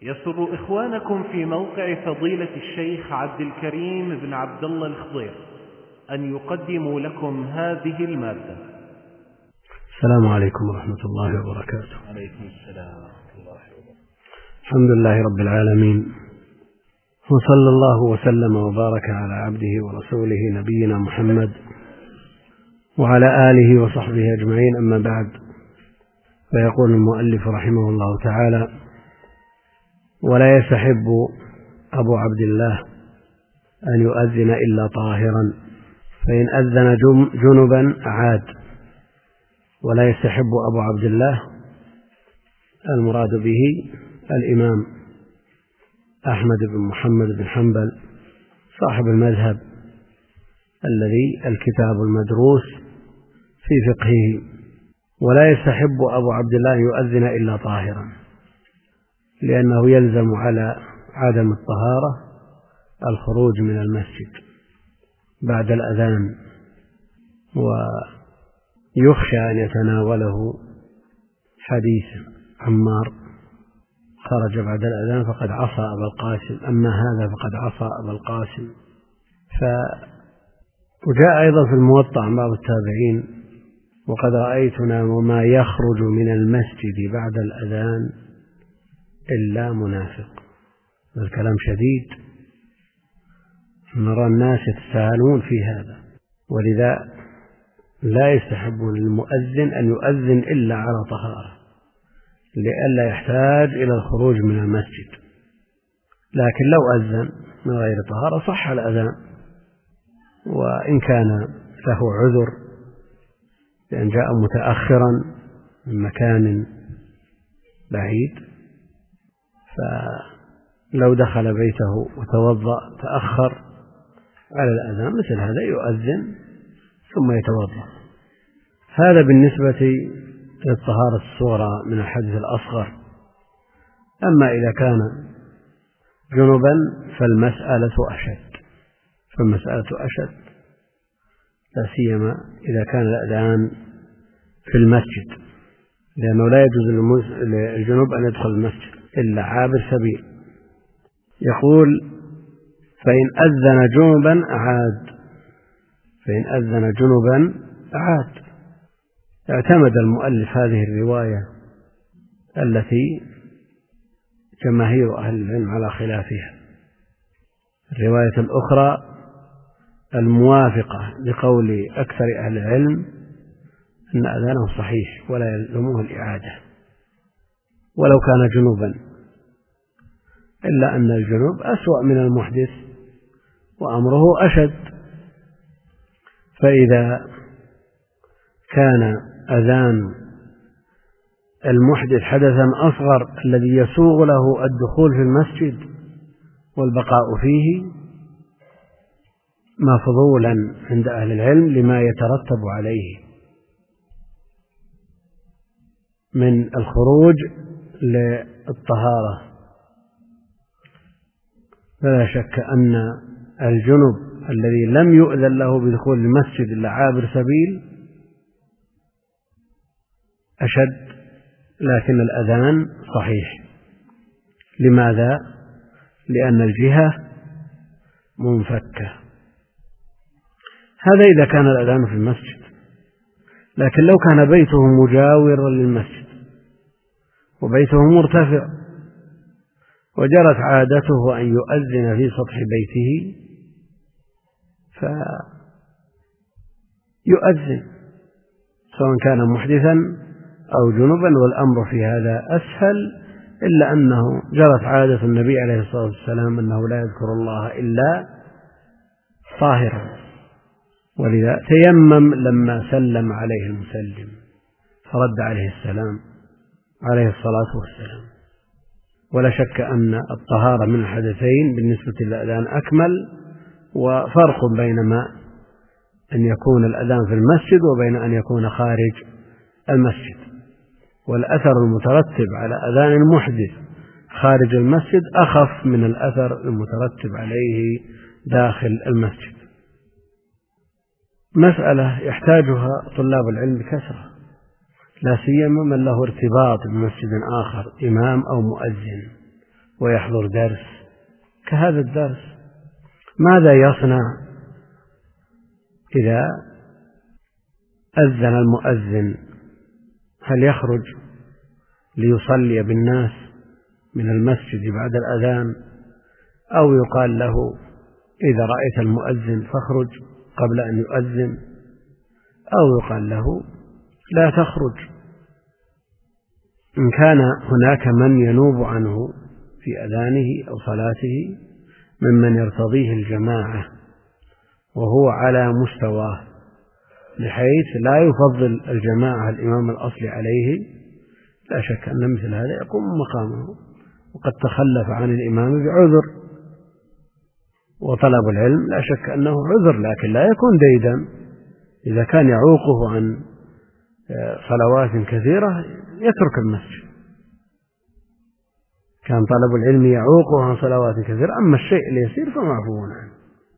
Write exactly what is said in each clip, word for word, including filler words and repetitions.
يسر إخوانكم في موقع فضيلة الشيخ عبد الكريم بن عبد الله الخضير أن يقدموا لكم هذه المادة. السلام عليكم ورحمة الله وبركاته. عليكم السلام ورحمة الله وبركاته. الحمد لله رب العالمين، وصلى الله وسلم وبارك على عبده ورسوله نبينا محمد وعلى آله وصحبه أجمعين، أما بعد. فيقول المؤلف رحمه الله تعالى: ولا يستحب أبو عبد الله أن يؤذن إلا طاهرا، فإن أذن جنبا عاد. ولا يستحب أبو عبد الله المراد به الإمام أحمد بن محمد بن حنبل صاحب المذهب الذي الكتاب المدروس في فقهه. ولا يستحب أبو عبد الله أن يؤذن إلا طاهرا، لأنه يلزم على عدم الطهارة الخروج من المسجد بعد الأذان، ويخشى أن يتناوله حديث عمار: خرج بعد الأذان فقد عصى أبا القاسم، أما هذا فقد عصى أبا القاسم. ف وجاء أيضا في الموطأ عن بعض التابعين: وقد رأيتنا وما يخرج من المسجد بعد الأذان إلا منافق. الكلام شديد، نرى الناس يتساهلون في هذا، ولذا لا يستحب للمؤذن أن يؤذن إلا على طهارة لئلا يحتاج إلى الخروج من المسجد. لكن لو أذن من غير طهارة صح الأذان، وإن كان له عذر لأن جاء متأخرا من مكان بعيد، فلو دخل بيته وتوضأ تأخر على الأذان مثل هذا يؤذن ثم يتوضأ. هذا بالنسبة للطهارة الصغرى من الحدث الأصغر. أما إذا كان جنبا فالمسألة أشد فالمسألة أشد لا سيما إذا كان الأذان في المسجد، لأنه لا يجوز للجنوب أن يدخل المسجد إلا عابر سبيل. يقول: فإن أذن جنبا عاد فإن أذن جنبا عاد. اعتمد المؤلف هذه الرواية التي جماهير أهل العلم على خلافها. الرواية الأخرى الموافقة لقول أكثر أهل العلم أن أذانه صحيح ولا يلزمه الإعادة ولو كان جنوبا، إلا أن الجنوب أسوأ من المحدث وأمره أشد. فإذا كان أذان المحدث حدثا أصغر الذي يسوغ له الدخول في المسجد والبقاء فيه مفضولا عند أهل العلم لما يترتب عليه من الخروج للطهارة. فلا شك أن الجنب الذي لم يؤذن له بدخول المسجد إلا عابر سبيل أشد، لكن الأذان صحيح. لماذا؟ لأن الجهة منفكة. هذا إذا كان الأذان في المسجد. لكن لو كان بيته مجاورا للمسجد وبيته مرتفع وجرت عادته أن يؤذن في سطح بيته فيؤذن سواء كان محدثا أو جنبا، والأمر في هذا أسهل، إلا أنه جرت عادة النبي عليه الصلاة والسلام أنه لا يذكر الله إلا طاهرا، ولذا تيمم لما سلم عليه المسلم فرد عليه السلام عليه الصلاة والسلام. ولا شك أن الطهارة من الحدثين بالنسبة للأذان أكمل، وفرق بينما أن يكون الأذان في المسجد وبين أن يكون خارج المسجد. والأثر المترتب على أذان المحدث خارج المسجد أخف من الأثر المترتب عليه داخل المسجد. مسألة يحتاجها طلاب العلم بكثرة، لا سيما من له ارتباط بمسجد آخر إمام أو مؤذن، ويحضر درس كهذا الدرس. ماذا يصنع إذا أذن المؤذن؟ هل يخرج ليصلي بالناس من المسجد بعد الأذان، أو يقال له إذا رأيت المؤذن فاخرج قبل أن يؤذن، أو يقال له لا تخرج؟ إن كان هناك من ينوب عنه في أذانه أو صلاته ممن يرتضيه الجماعة وهو على مستواه بحيث لا يفضل الجماعة الإمام الأصلي عليه، لا شك أن مثل هذا يقوم مقامه، وقد تخلف عن الإمام بعذر. وطلب العلم لا شك أنه عذر، لكن لا يكون ديدا. إذا كان يعوقه عن صلوات كثيرة يترك المسجد. كان طلب العلم يعوقه عن صلوات كثيرة، أما الشيء اليسير فمعفو عنه.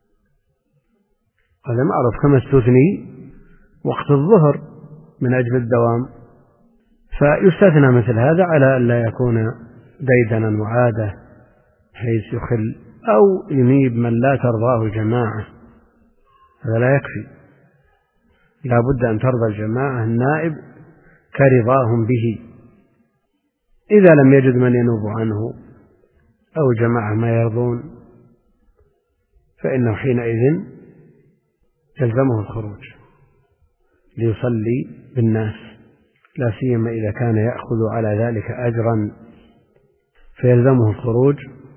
هذا معروف، كما استثني وقت الظهر من أجل الدوام، فيستثنى مثل هذا على أن لا يكون ديدنا وعادة حيث يخل أو ينيب من لا ترضاه الجماعة. هذا لا يكفي، لا بد أن ترضى الجماعة النائب كرضاهم به. إذا لم يجد من ينوب عنه أو جماعة ما يرضون فإنه حينئذ يلزمه الخروج ليصلي بالناس، لا سيما إذا كان يأخذ على ذلك أجرا فيلزمه الخروج،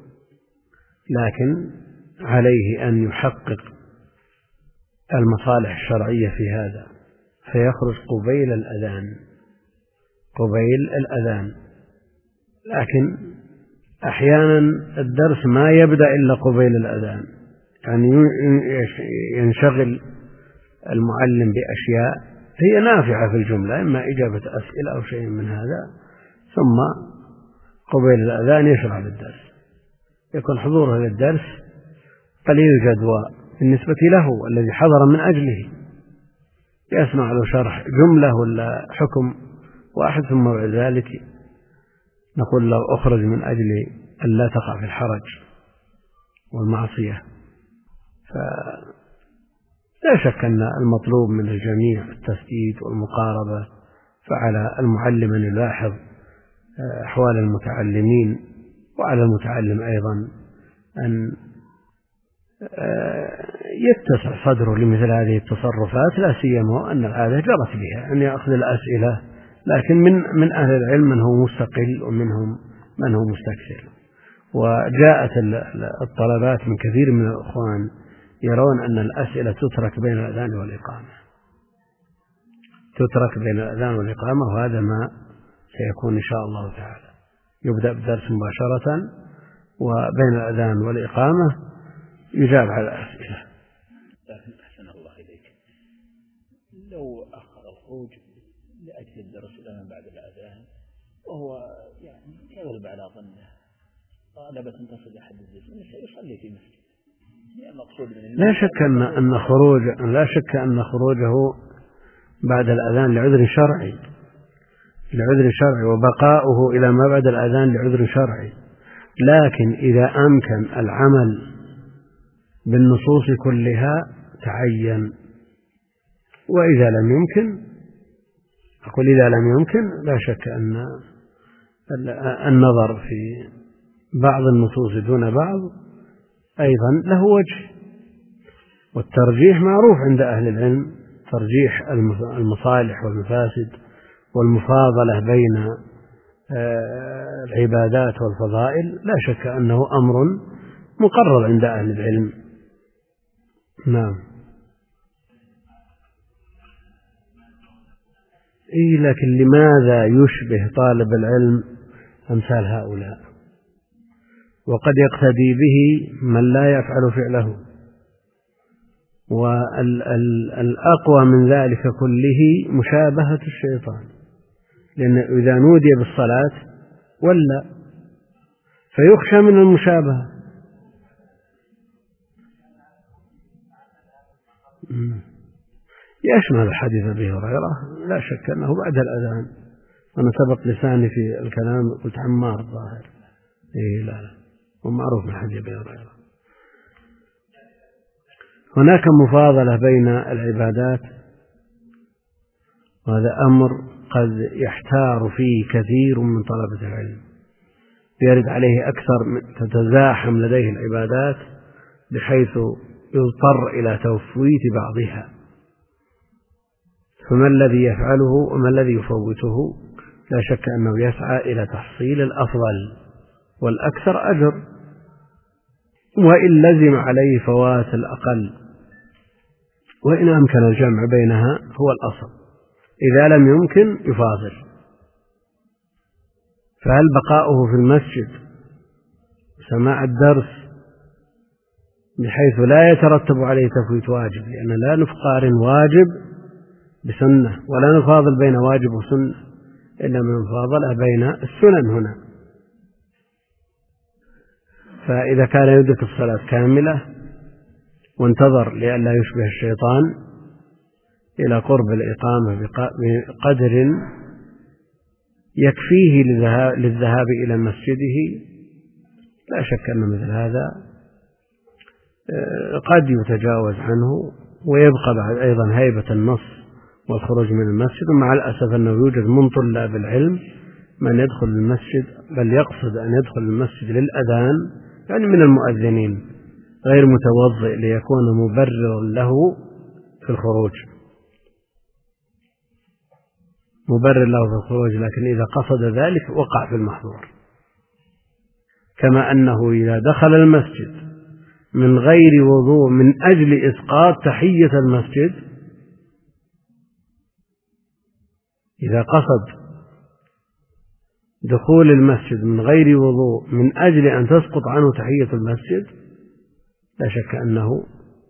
لكن عليه أن يحقق المصالح الشرعية في هذا، فيخرج قبيل الأذان قبيل الأذان لكن أحيانا الدرس ما يبدأ إلا قبيل الأذان، يعني ينشغل المعلم بأشياء هي نافعة في الجملة، إما إجابة أسئلة أو شيء من هذا، ثم قبيل الأذان يشرع بالدرس، يكون حضوره للدرس قليل الجدوى بالنسبة له الذي حضر من أجله، يسمع له شرح جملة ولا حكم واحد، ثم بعد ذلك نقول له أخرج من أجل أن لا تقع في الحرج والمعصية. فلا شك أن المطلوب من الجميع التسديد والمقاربة، فعلى المعلم أن يلاحظ أحوال المتعلمين، وعلى المتعلم أيضا أن يتسع صدره لمثل هذه التصرفات، لا سيما أن العادة جرت بها أن يأخذ الأسئلة، لكن من من أهل العلم من هو مستقل ومنهم من هو مستكثر. وجاءت الطلبات من كثير من الأخوان يرون أن الأسئلة تترك بين الأذان والإقامة تترك بين الأذان والإقامة وهذا ما سيكون إن شاء الله تعالى، يبدأ بالدرس مباشرة وبين الأذان والإقامة يجاب على الأسئلة. لكن أحسن الله إليك، لو أخر الخروج لأجل الدرس إلى من بعد الأذان وهو يعني يغلب على ظنه طالبة تصل أحد الزمن سيصلي في مسجد، لا شك أن أن خروج لا شك أن خروجه بعد الأذان لعذر شرعي لعذر شرعي وبقاؤه إلى ما بعد الأذان لعذر شرعي، لكن إذا أمكن العمل بالنصوص كلها تعين، وإذا لم يمكن أقول إذا لم يمكن لا شك أن النظر في بعض النصوص دون بعض أيضا له وجه، والترجيح معروف عند أهل العلم، ترجيح المصالح والمفاسد والمفاضلة بين العبادات والفضائل لا شك أنه أمر مقرر عند أهل العلم. نعم. إيه لكن لماذا يشبه طالب العلم أمثال هؤلاء، وقد يقتدي به من لا يفعل فعله، والأقوى من ذلك كله مشابهة الشيطان، لأن إذا نودي بالصلاة ولا فيخشى من المشابهة. يشمل الحديث أبي هريرة لا شك أنه بعد الأذان، أنا سبق لساني في الكلام قلت عمار الظاهر إيه لا لا ومعروف من حديث أبي هريرة. هناك مفاضلة بين العبادات، وهذا أمر قد يحتار فيه كثير من طلبة العلم، يرد عليه أكثر، تتزاحم لديه العبادات بحيث يضطر إلى تفويت بعضها، فما الذي يفعله وما الذي يفوته؟ لا شك أنه يسعى إلى تحصيل الأفضل والأكثر أجر، وإن لزم عليه فوات الأقل، وإن أمكن الجمع بينها هو الأصل، إذا لم يمكن يفاضل. فهل بقاؤه في المسجد سماع الدرس بحيث لا يترتب عليه تفويت واجب، لأن لا نقارن واجب بسنة ولا نفاضل بين واجب وسنة، إلا من فاضل بين السنن هنا. فإذا كان يدرك الصلاة كاملة وانتظر لئلا يشبه الشيطان إلى قرب الإقامة بقدر يكفيه للذهاب إلى مسجده، لا شك أن مثل هذا قد يتجاوز عنه، ويبقى بعد أيضا هيبة النص والخروج من المسجد. ومع الأسف أنه يوجد من طلاب العلم من يدخل المسجد بل يقصد أن يدخل المسجد للأذان، يعني من المؤذنين، غير متوضئ ليكون مبررا له في الخروج، مبرر له في الخروج، لكن إذا قصد ذلك وقع في المحظور. كما أنه إذا دخل المسجد من غير وضوء من أجل إسقاط تحية المسجد، إذا قصد دخول المسجد من غير وضوء من أجل أن تسقط عنه تحية المسجد، لا شك أنه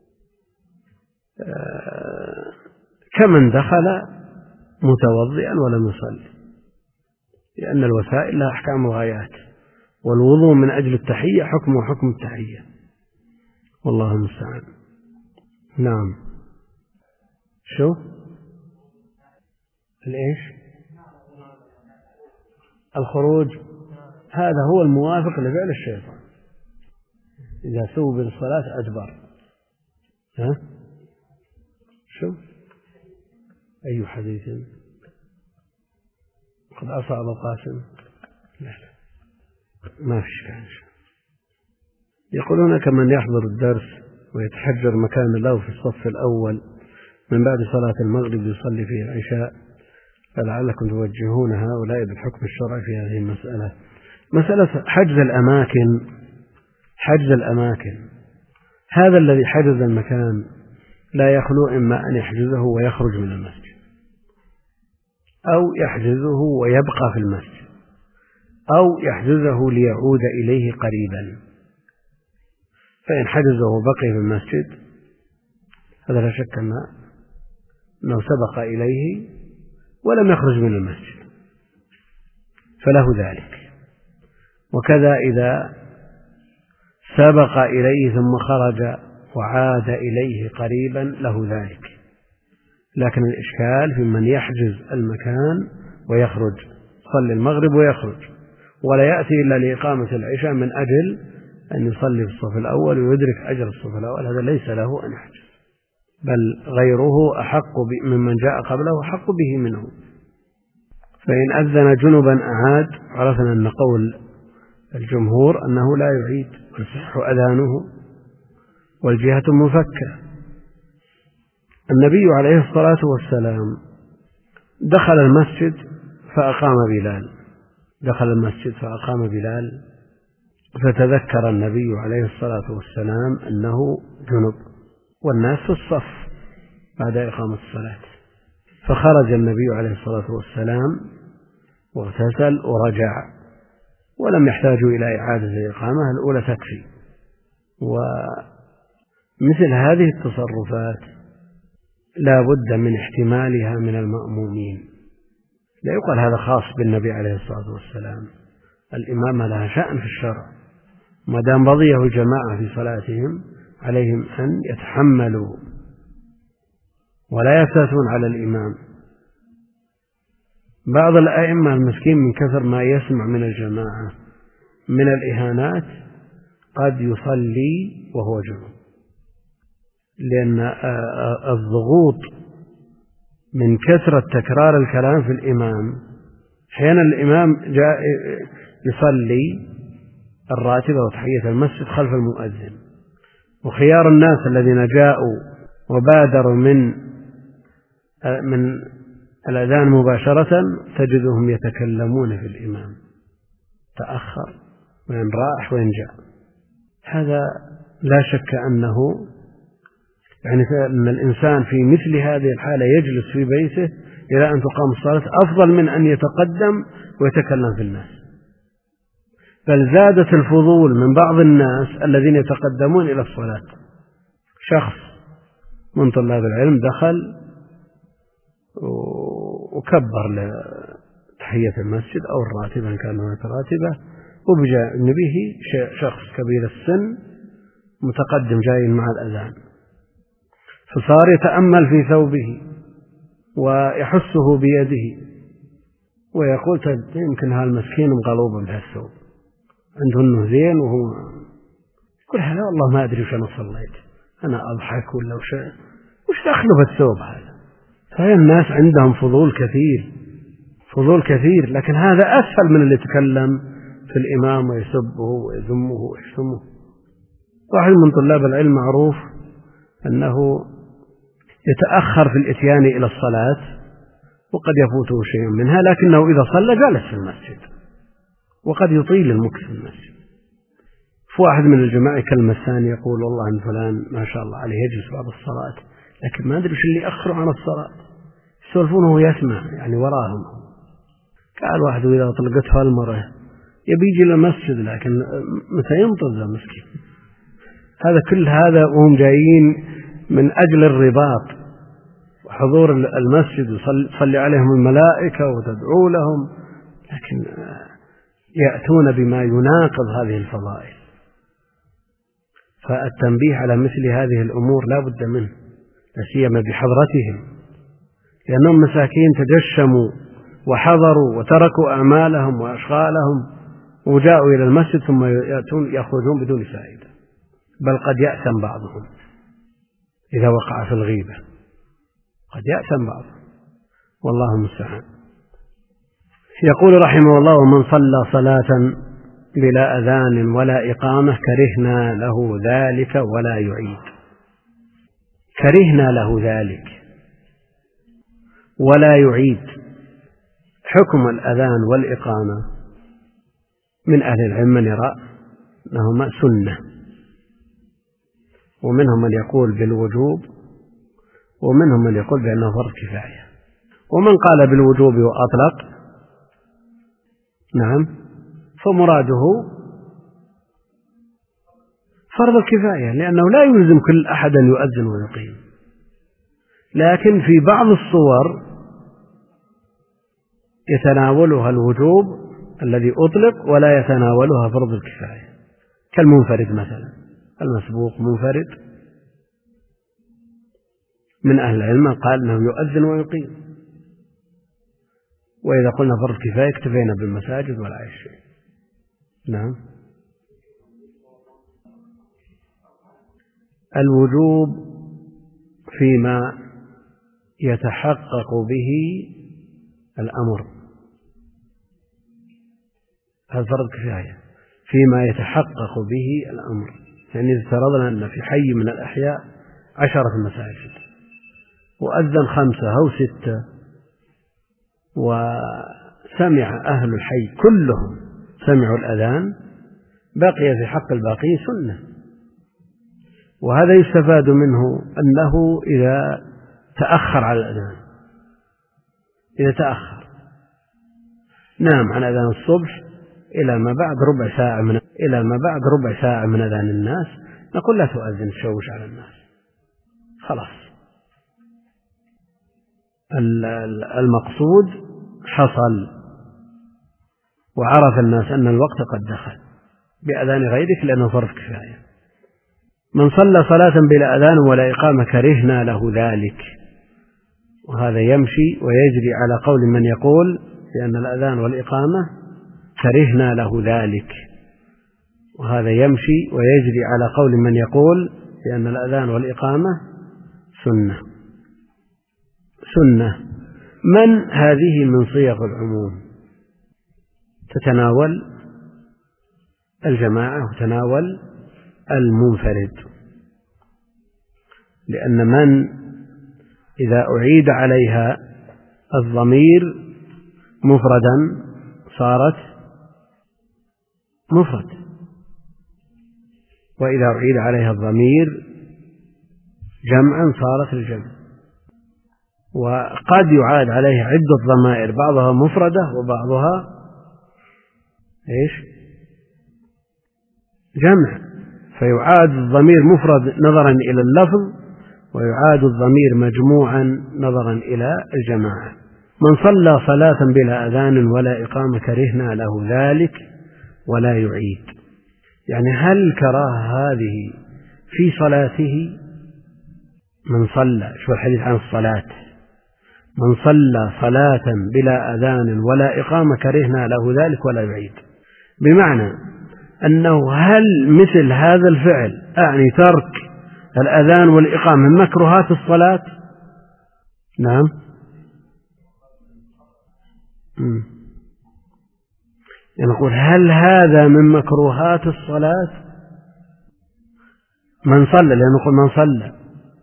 كمن دخل متوضئا ولم يصلي، لأن الوسائل لها أحكام الغايات، والوضوء من أجل التحية حكمه حكم التحية، والله المستعان. نعم. شو الإيش الخروج؟ هذا هو الموافق لفعل الشيطان، إذا سووا بالصلاة أدبر. ها شو أي حديث قد عصى أبو القاسم؟ لا لا ما في شك. يقولون كمن يحضر الدرس ويتحجر مكان له في الصف الأول من بعد صلاة المغرب يصلي فيه العشاء، فلعلكم توجهون هؤلاء بالحكم الشرعي في هذه المسألة. مسألة حجز الأماكن، حجز الأماكن هذا الذي حجز المكان لا يخلو إما أن يحجزه ويخرج من المسجد، أو يحجزه ويبقى في المسجد، أو يحجزه ليعود إليه قريبا. فإن حجزه وبقي في المسجد هذا لا شك أنه سبق إليه ولم يخرج من المسجد، فله ذلك. وكذا إذا سبق إليه ثم خرج وعاد إليه قريبا له ذلك. لكن الإشكال في من يحجز المكان ويخرج، صلي المغرب ويخرج ولا يأتي إلا لإقامة العشاء من أجل أن يصلي في الصف الأول ويدرك أجر الصف الأول، هذا ليس له أن يحجز، بل غيره أحق ممن جاء قبله أحق به منه. فإن أذن جنبا أعاد، عرفنا أن قول الجمهور أنه لا يعيد ويصح أذانه والجهة مفكة. النبي عليه الصلاة والسلام دخل المسجد فأقام بلال، دخل المسجد فأقام بلال، فتذكر النبي عليه الصلاة والسلام أنه جنب والناس في الصف بعد إقامة الصلاة، فخرج النبي عليه الصلاة والسلام واغتسل ورجع، ولم يحتاجوا إلى إعادة الإقامة، الأولى تكفي. ومثل هذه التصرفات لا بد من احتمالها من المأمومين، لا يقال هذا خاص بالنبي عليه الصلاة والسلام، الإمامة لها شأن في الشرع، ما دام رضيه الجماعة في صلاتهم عليهم أن يتحملوا ولا يفتتون على الإمام. بعض الأئمة المسكين من كثر ما يسمع من الجماعة من الإهانات قد يصلي وهو جنوب، لأن الضغوط من كثرة تكرار الكلام في الإمام. أحيانا الإمام جاء يصلي الراتبة وتحية المسجد خلف المؤذن، وخيار الناس الذين جاءوا وبادروا من من الأذان مباشرة تجدهم يتكلمون في الإمام، تأخر وين راح وين جاء. هذا لا شك أنه يعني أن الإنسان في مثل هذه الحالة يجلس في بيته إلى أن تقام الصلاة أفضل من أن يتقدم ويتكلم في الناس. بل زادت الفضول من بعض الناس الذين يتقدمون إلى الصلاة. شخص من طلاب العلم دخل وكبر لتحية المسجد أو الراتبة إن كان هناك راتبة، وبجانبه شخص كبير السن متقدم جاي مع الأذان، فصار يتأمل في ثوبه ويحسه بيده ويقول يمكن هالمسكين مغلوب بهالثوب، عنده انه زين وهو يقول هذا والله ما ادري وش انا صليت، انا اضحك ولا وش وش دخله بالثوب هذا. فهي الناس عندهم فضول كثير فضول كثير لكن هذا اسهل من اللي يتكلم في الامام ويسبه ويذمه ويشتمه. واحد من طلاب العلم معروف انه يتأخر في الاتيان الى الصلاة وقد يفوته شيء منها، لكنه اذا صلى جالس في المسجد وقد يطيل المكث في المسجد. في واحد من الجماعة يكلم الثاني يقول والله ان فلان ما شاء الله عليه يجلس بعد الصلاة لكن ما ادري وش اللي يأخره عن الصلاة، يسولفون وهو يسمع يعني وراهم. قال واحد اذا طلقته المرأة يبي يجي للمسجد لكن متى ينتظر مسكين. هذا كل هذا وهم جايين من أجل الرباط وحضور المسجد وصلي عليهم الملائكة وتدعو لهم، لكن يأتون بما يناقض هذه الفضائل. فالتنبيه على مثل هذه الأمور لا بد منه، لا سيما بحضرتهم، لأنهم مساكين تجشموا وحضروا وتركوا أعمالهم وأشغالهم وجاءوا إلى المسجد ثم يأتون يخرجون بدون فائدة، بل قد يأثم بعضهم إذا وقع في الغيبة، قد يأثم بعضهم والله المستعان. يقول رحمه الله ومن صلى صلاة بلا أذان ولا إقامة كرهنا له ذلك ولا يعيد. كرهنا له ذلك ولا يعيد. حكم الأذان والإقامة من أهل العلم من يرى أنهما سنة، ومنهم من يقول بالوجوب، ومنهم من يقول بأنه فرض كفاية. ومن قال بالوجوب وأطلق نعم فمراده فرض الكفاية، لأنه لا يلزم كل أحد أن يؤذن ويقيم، لكن في بعض الصور يتناولها الوجوب الذي أطلق ولا يتناولها فرض الكفاية، كالمنفرد مثلا. المسبوق منفرد من أهل العلم قال أنه يؤذن ويقيم، وإذا قلنا فرض كفاية اكتفينا بالمساجد ولا أي شيء. نعم. الوجوب فيما يتحقق به الأمر، هذا فرض كفاية فيما يتحقق به الأمر. يعني إذا افترضنا أن في حي من الأحياء عشرة مساجد وأذن خمسة أو ستة وسمع أهل الحي كلهم سمعوا الأذان، بقي في حق الباقين سنة. وهذا يستفاد منه أنه إذا تأخر على الأذان، إذا تأخر نام عن أذان الصبح إلى ما بعد ربع ساعة من إلى ما بعد ربع ساعة من أذان الناس، نقول لا تؤذن تشوش على الناس، خلاص المقصود حصل وعرف الناس أن الوقت قد دخل بأذان غيرك لأنه فرض كفاية. من صلى صلاة بلا أذان ولا إقامة كرهنا له ذلك، وهذا يمشي ويجري على قول من يقول بأن الأذان والإقامة كرهنا له ذلك، وهذا يمشي ويجري على قول من يقول بأن الأذان والإقامة سنة. سنة من هذه من صيغ العموم، تتناول الجماعة وتناول المنفرد، لأن من إذا أعيد عليها الضمير مفردا صارت مفرد، وإذا أعيد عليها الضمير جمعا صارت الجمع. وقد يعاد عليها عدة ضمائر بعضها مفردة وبعضها إيش جمع، فيعاد الضمير مفرد نظرا إلى اللفظ، ويعاد الضمير مجموعا نظرا إلى الجماعة. من صلى صلاة بلا أذان ولا إقامة كرهنا له ذلك ولا يعيد. يعني هل الكراهة هذه في صلاته؟ من صلى، شو الحديث عن الصلاة، من صلى صلاة بلا أذان ولا إقامة كرهنا له ذلك ولا يعيد، بمعنى أنه هل مثل هذا الفعل أعني ترك الأذان والإقامة من مكروهات الصلاة؟ نعم. يعني نقول هل هذا من مكروهات الصلاة؟ من صلى، لأنه نقول من صلى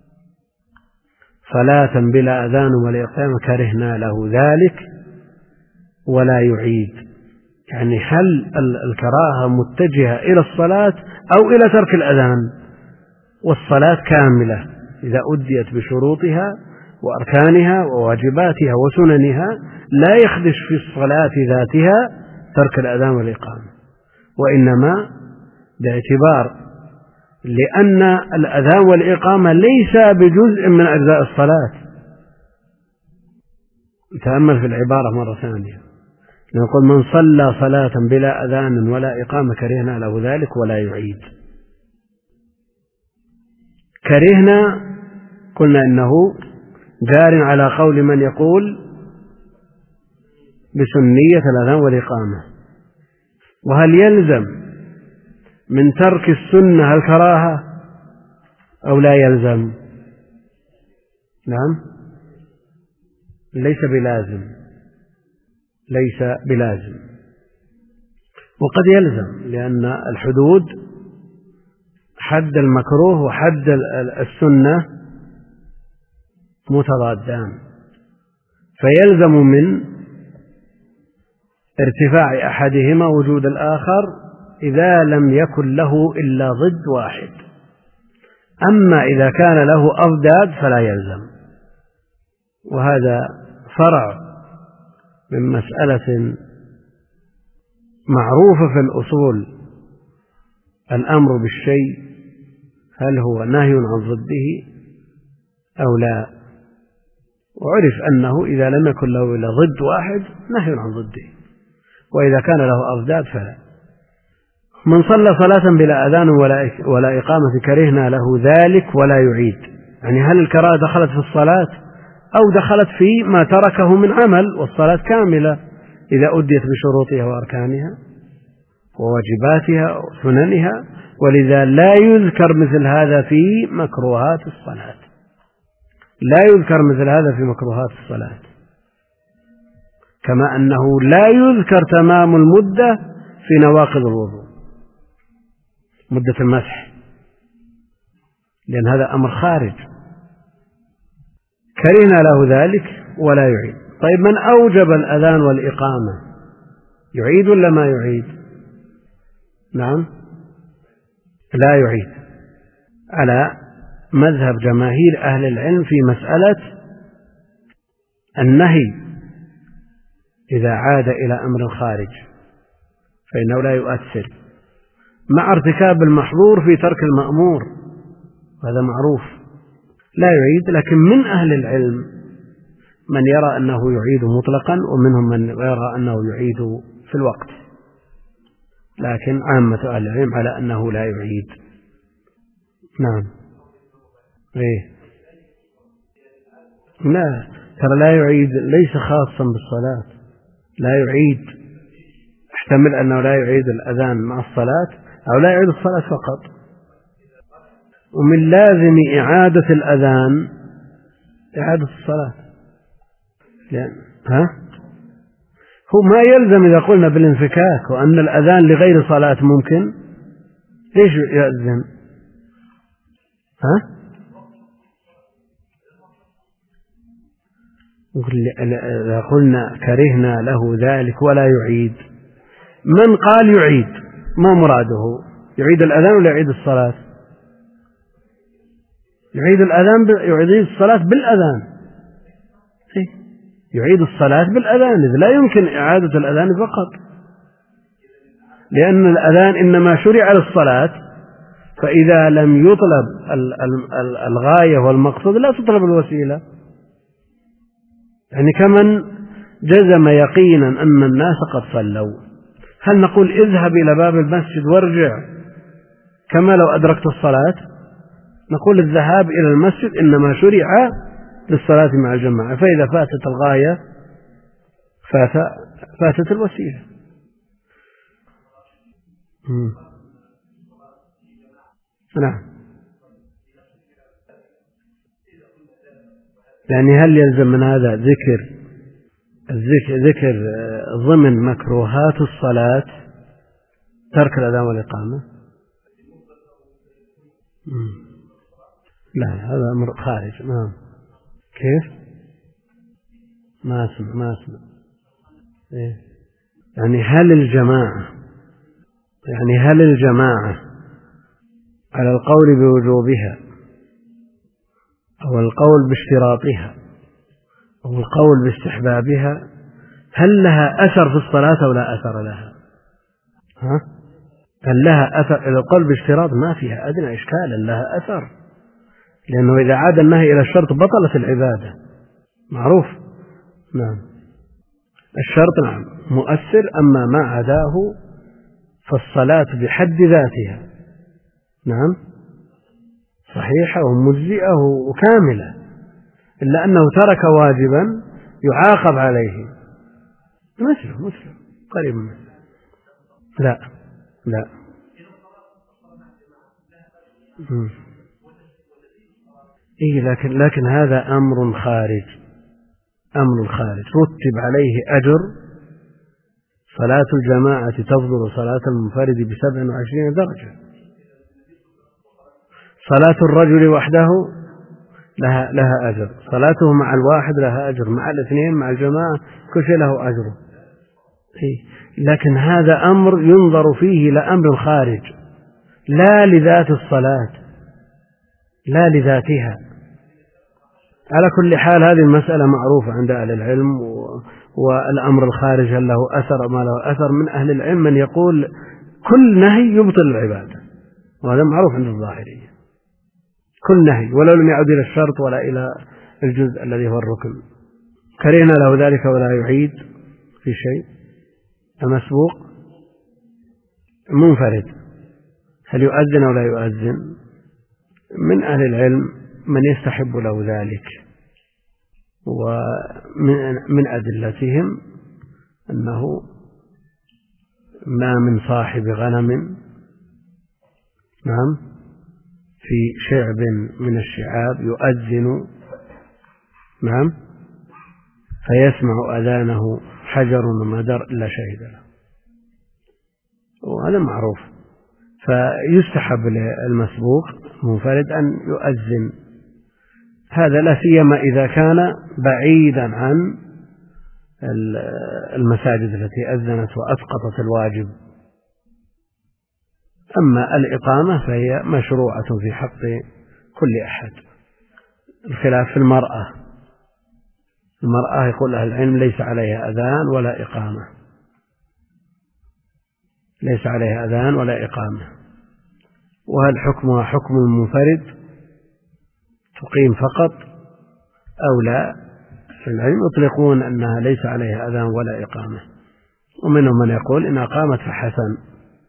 صلاة بلا أذان ولا إقامة كرهنا له ذلك ولا يعيد. يعني هل الكراهة متجهة إلى الصلاة أو إلى ترك الأذان؟ والصلاة كاملة إذا أديت بشروطها وأركانها وواجباتها وسننها لا يخدش في الصلاة ذاتها ترك الأذان والإقامة، وإنما باعتبار لأن الأذان والإقامة ليس بجزء من أجزاء الصلاة. تأمل في العبارة مرة ثانية، نقول من صلى صلاة بلا أذان ولا إقامة كرهنا له ذلك ولا يعيد. كرهنا قلنا إنه جار على قول من يقول بسنية الأذان والإقامة. وهل يلزم من ترك السنة الكراهة أو لا يلزم؟ نعم، ليس بلازم، ليس بلازم، وقد يلزم، لأن الحدود حد المكروه وحد السنة متضادان، فيلزم من ارتفاع أحدهما وجود الآخر إذا لم يكن له إلا ضد واحد. أما إذا كان له أضداد فلا يلزم. وهذا فرع من مسألة معروفة في الأصول، الأمر بالشيء هل هو نهي عن ضده أو لا، وعرف أنه إذا لم يكن له إلا ضد واحد نهي عن ضده، وإذا كان له أضداد فلا. من صلى صلاة بلا أذان ولا إقامة كرهنا له ذلك ولا يعيد. يعني هل الكراهة دخلت في الصلاة أو دخلت في ما تركه من عمل، والصلاة كاملة إذا أديت بشروطها وأركانها وواجباتها وسننها، ولذا لا يذكر مثل هذا في مكروهات الصلاة، لا يذكر مثل هذا في مكروهات الصلاة، كما أنه لا يذكر تمام المدة في نواقض الوضوء، مدة المسح، لأن هذا أمر خارج. كرهنا له ذلك ولا يعيد. طيب من أوجب الأذان والإقامة يعيد ولا ما يعيد؟ نعم، لا يعيد، على مذهب جماهير أهل العلم في مسألة النهي إذا عاد إلى أمر خارج فإنه لا يؤثر، مع ارتكاب المحظور في ترك المأمور، هذا معروف، لا يعيد. لكن من أهل العلم من يرى أنه يعيد مطلقا، ومنهم من يرى أنه يعيد في الوقت، لكن عامة أهل العلم على أنه لا يعيد. نعم. إيه؟ لا، ترى لا يعيد ليس خاصا بالصلاة، لا يعيد احتمل أنه لا يعيد الأذان مع الصلاة، أو لا يعيد الصلاة فقط. ومن لازم إعادة الأذان إعادة الصلاة، لأن ها هو ما يلزم إذا قلنا بالانفكاك وأن الأذان لغير صلاة ممكن، ليش يأذن؟ ها إذا قلنا كرهنا له ذلك ولا يعيد، من قال يعيد؟ ما مراده؟ يعيد الأذان ولا يعيد الصلاة؟ يعيد الأذان ب... يعيد الصلاة بالأذان، يعيد الصلاة بالأذان، إذ لا يمكن إعادة الأذان فقط، لأن الأذان إنما شرع للصلاة، فإذا لم يطلب الغاية والمقصود لا تطلب الوسيلة. يعني كمن جزم يقينا أن الناس قد صلوا، هل نقول اذهب إلى باب المسجد وارجع كما لو أدركت الصلاة؟ نقول الذهاب إلى المسجد إنما شرع للصلاة مع الجماعة، فإذا فاتت الغاية فات فاتت الوسيلة. مم. نعم. يعني هل يلزم من هذا ذكر الذكر ذكر ضمن مكروهات الصلاة ترك الأذان والإقامة؟ مم. لا هذا أمر خارج. نعم. كيف؟ ما أسمع ما أسمع. إيه؟ يعني هل الجماعة يعني هل الجماعة على القول بوجوبها أو القول باشتراطها أو القول باستحبابها هل لها أثر في الصلاة أو لا أثر لها؟ ها؟ هل لها أثر؟ القول باشتراط ما فيها أدنى إشكال، لها أثر، لأنه إذا عاد النهي إلى الشرط بطلت العبادة، معروف. نعم. الشرط نعم مؤثر، أما ما عداه فالصلاة بحد ذاتها نعم صحيحة ومجزئة وكاملة، إلا أنه ترك واجبا يعاقب عليه، مثله مثله قريب منه. لا لا. م. إيه لكن لكن هذا أمر خارج، أمر خارج رتب عليه أجر. صلاة الجماعة تفضل صلاة المنفرد بسبع وعشرين درجة. صلاة الرجل وحده لها لها أجر، صلاته مع الواحد لها أجر، مع الاثنين مع الجماعة كل شيء له أجره. إيه لكن هذا أمر ينظر فيه لأمر خارج، لا لذات الصلاة، لا لذاتها. على كل حال هذه المسألة معروفة عند أهل العلم، والأمر الخارج هل له أثر ما له أثر. من أهل العلم من يقول كل نهي يبطل العبادة، وهذا معروف عند الظاهرية، كل نهي ولو لم يعد إلى الشرط ولا إلى الجزء الذي هو الركن. كرهنا له ذلك ولا يعيد في شيء. المسبوق منفرد هل يؤذن أو لا يؤذن؟ من أهل العلم من يستحب له ذلك، ومن أدلتهم أنه ما من صاحب غنم نعم في شعب من الشعاب يؤذن نعم فيسمع أذانه حجر ومدر إلا شهد له، وهذا معروف. فيستحب للمسبوق منفرد أن يؤذن، هذا لا سيما إذا كان بعيدا عن المساجد التي أذنت وأسقطت الواجب. أما الإقامة فهي مشروعة في حق كل أحد. الخلاف في المرأة، المرأة يقول أهل العلم ليس عليها أذان ولا إقامة، ليس عليها أذان ولا إقامة. وهل حكمها حكم المنفرد تقيم فقط أو لا؟ العلم يطلقون أنها ليس عليها أذان ولا إقامة، ومنهم من يقول إن أقامت فحسن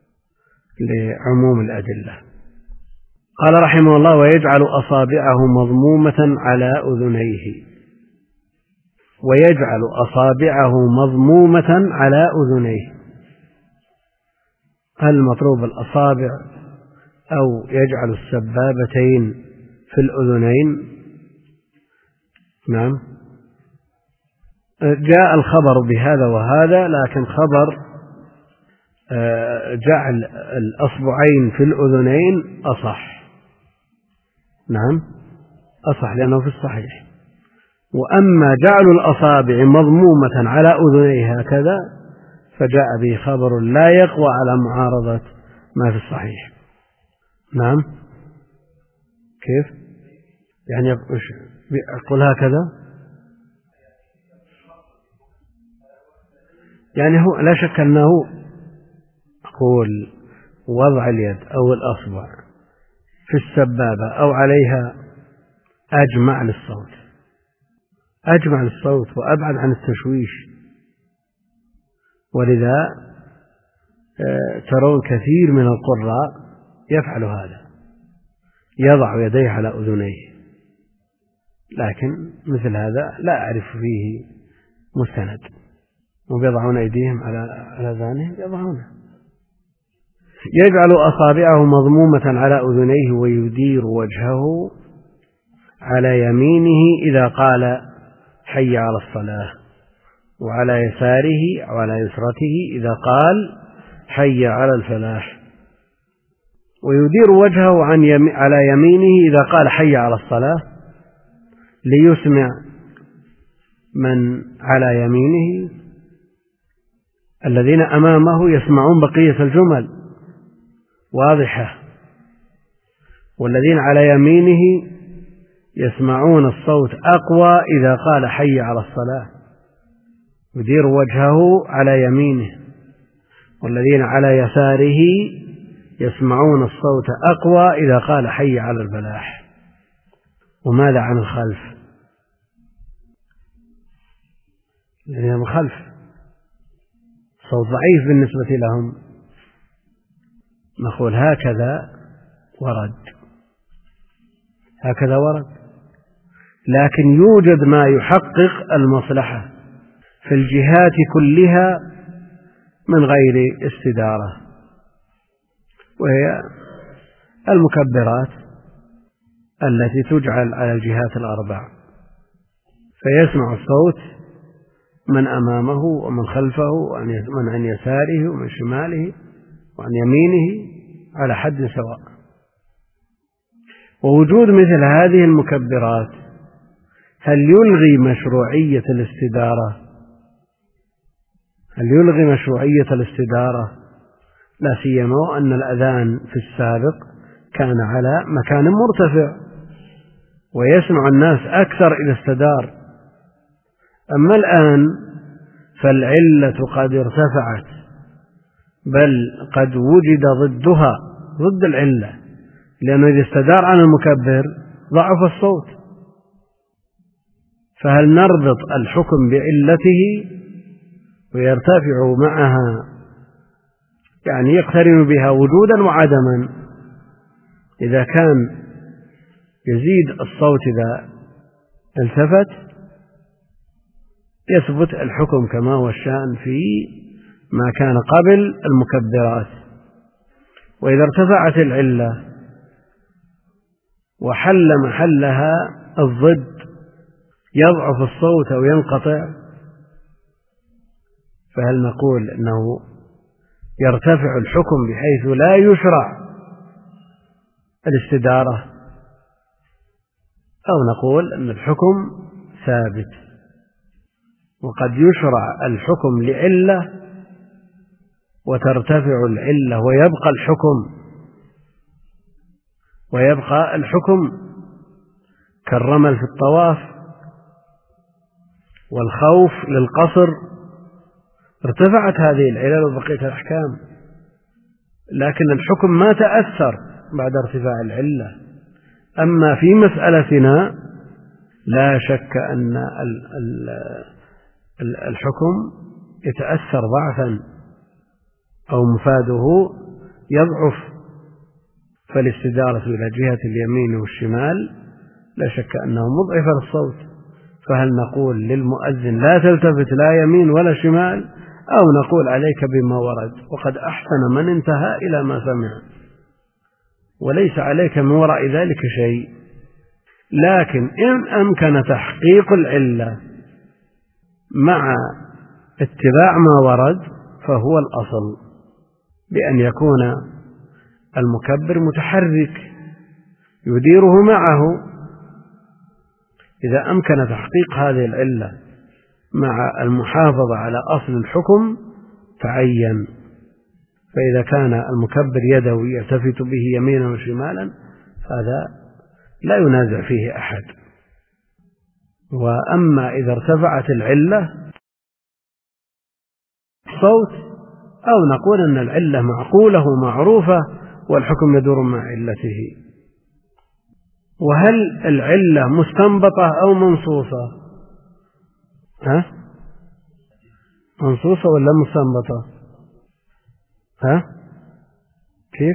لعموم الأدلة. قال رحمه الله: ويجعل أصابعه مضمومة على أذنيه، ويجعل أصابعه مضمومة على أذنيه. هل المطلوب الأصابع أو يجعل السبابتين في الأذنين؟ نعم، جاء الخبر بهذا وهذا، لكن خبر جعل الأصبعين في الأذنين أصح. نعم أصح لأنه في الصحيح. وأما جعل الأصابع مضمومة على أذنيها هكذا فجاء به خبر لا يقوى على معارضة ما في الصحيح. نعم كيف يعني أقول هكذا؟ يعني هو لا شك أنه أقول وضع اليد أو الأصبع في السبابة أو عليها أجمع للصوت، أجمع للصوت وأبعد عن التشويش. ولذا ترون كثير من القراء يفعل هذا، يضع يديه على أذنيه، لكن مثل هذا لا أعرف فيه مستند. ويضعون أيديهم على على أذانهم يضعونه. يجعل أصابعه مضمومة على أذنيه ويدير وجهه على يمينه إذا قال حي على الصلاة، وعلى يساره أو على يسرته إذا قال حي على الفلاح. ويدير وجهه عن يم... على يمينه إذا قال حي على الصلاة ليسمع من على يمينه، الذين أمامه يسمعون بقية الجمل واضحة، والذين على يمينه يسمعون الصوت أقوى إذا قال حي على الصلاة. يدير وجهه على يمينه، والذين على يساره يسمعون الصوت أقوى إذا قال حي على الفلاح. وماذا عن الخلف؟ الذين من خلف صوت ضعيف بالنسبة لهم، نقول هكذا ورد، هكذا ورد، لكن يوجد ما يحقق المصلحة في الجهات كلها من غير استدارة، وهي المكبرات التي تجعل على الجهات الأربع، فيسمع الصوت من أمامه ومن خلفه ومن عن يساره ومن شماله وعن يمينه على حد سواء. ووجود مثل هذه المكبرات هل يلغي مشروعية الاستدارة؟ هل يلغي مشروعية الاستدارة؟ لا سيما أن الأذان في السابق كان على مكان مرتفع ويسمع الناس أكثر إذا استدار. أما الآن فالعلة قد ارتفعت، بل قد وجد ضدها، ضد العلة، لأنه إذا استدار عن المكبر ضعف الصوت. فهل نربط الحكم بعلته ويرتفع معها، يعني يقترن بها وجودا وعدما؟ إذا كان يزيد الصوت إذا التفت يثبت الحكم كما هو الشأن في ما كان قبل المكبرات. وإذا ارتفعت العلة وحل محلها الضد يضعف الصوت أو ينقطع، فهل نقول أنه يرتفع الحكم بحيث لا يشرع الاستدارة، أو نقول أن الحكم ثابت وقد يشرع الحكم لعلة وترتفع العلة ويبقى الحكم ويبقى الحكم كالرمل في الطواف والخوف للقصر، ارتفعت هذه العلل وبقيت الأحكام، لكن الحكم ما تأثر بعد ارتفاع العلة. أما في مسألتنا لا شك أن الحكم يتأثر ضعفا أو مفاده يضعف، فالاستدارة إلى جهة اليمين والشمال لا شك أنه مضعف للصوت. فهل نقول للمؤذن لا تلتفت لا يمين ولا شمال، أو نقول عليك بما ورد، وقد أحسن من انتهى إلى ما سمع، وليس عليك من وراء ذلك شيء. لكن إن أمكن تحقيق العلة مع اتباع ما ورد فهو الأصل، بأن يكون المكبر متحرك يديره معه. إذا أمكن تحقيق هذه العلة مع المحافظة على أصل الحكم تعين. فإذا كان المكبر يدوي يلتفت به يمينا وشمالا هذا لا ينازع فيه أحد. وأما إذا ارتفعت العلة صوت، أو نقول أن العلة معقولة معروفة والحكم يدور مع علته. وهل العلة مستنبطة أو منصوصة؟ ها؟ منصوصة ولا مستنبطة؟ ها؟ كيف؟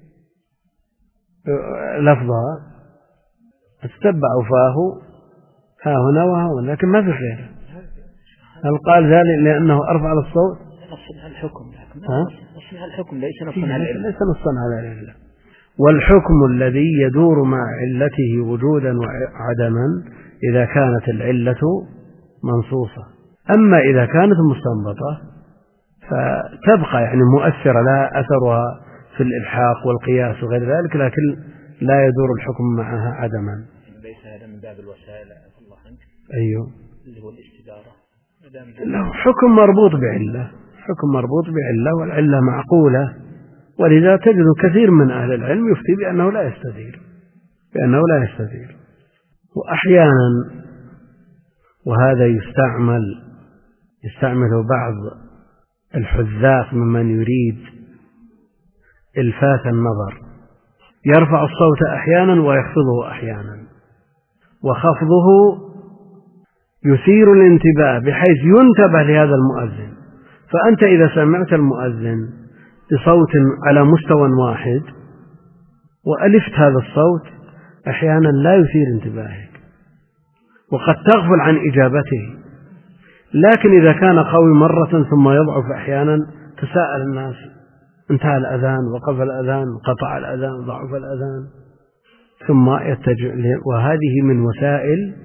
لفظها استبع فاه ها هنا وها هنا، لكن ما في غيره. هل قال ذلك لأنه أرفع الصوت؟ نص الحكم، ها؟ نص الحكم ليس نص على العلة. ليس نصا على العلة. والحكم الذي يدور مع علته وجودا وعدما إذا كانت العلة منصوصة. أما إذا كانت مستنبطة فتبقى يعني مؤثرة، لا أثرها في الإلحاق والقياس وغير ذلك، لكن لا يدور الحكم معها عدما. ليس هذا من باب الوسائل الله عنك. أيوه، اللي هو الاستدارة. له حكم مربوط بعلة، حكم مربوط بعلة، والعلة معقولة. ولذا تجد كثير من أهل العلم يفتي بأنه لا يستدير بأنه لا يستدير وأحيانا، وهذا يستعمل يستعمله بعض الحذاق ممن يريد إلفات النظر، يرفع الصوت أحيانا ويخفضه أحيانا، وخفضه يثير الانتباه بحيث ينتبه لهذا المؤذن. فأنت إذا سمعت المؤذن بصوت على مستوى واحد وألفت هذا الصوت أحيانا لا يثير انتباهك وقد تغفل عن إجابته. لكن إذا كان قوي مرة ثم يضعف أحيانا تساءل الناس، انتهى الأذان، وقف الأذان، قطع الأذان، ضعف الأذان، ثم يتجه. وهذه من وسائل